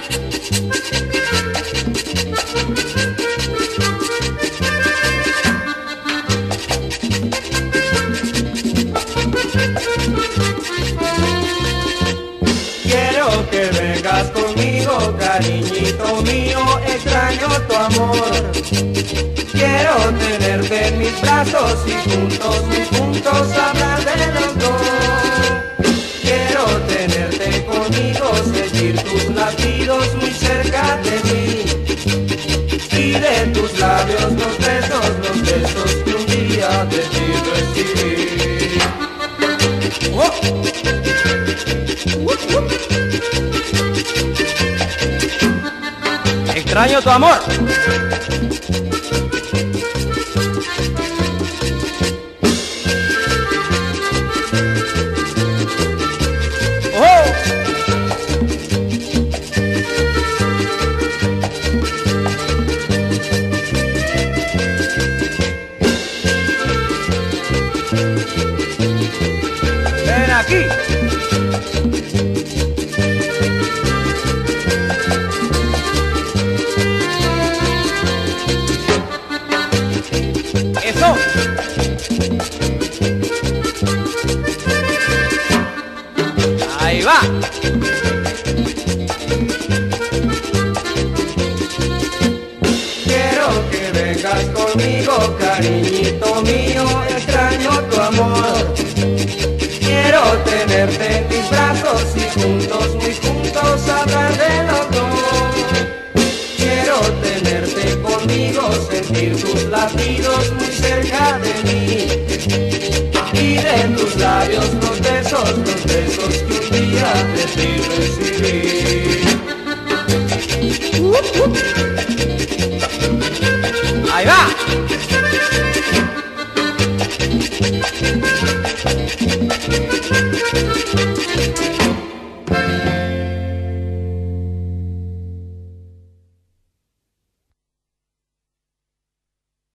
Quiero que vengas conmigo, cariñito mío, extraño tu amor. Quiero tenerte en mis brazos y juntos hablar de los dos. Quiero tenerte conmigo, sentir tus latidos muy cerca de mí. Y de tus labios los besos que un día de ti recibí. ¡Oh! Extraño tu amor. ¡Oh! Ven aquí. Eso. Ahí va. Quiero que vengas conmigo, cariñito mío, extraño tu amor. Quiero tenerte en mis brazos y muy juntos hablar de los dos. Quiero tenerte conmigo, sentir tus latidos muy cerca de mí. Y de tus labios los besos que un día de ti recibí.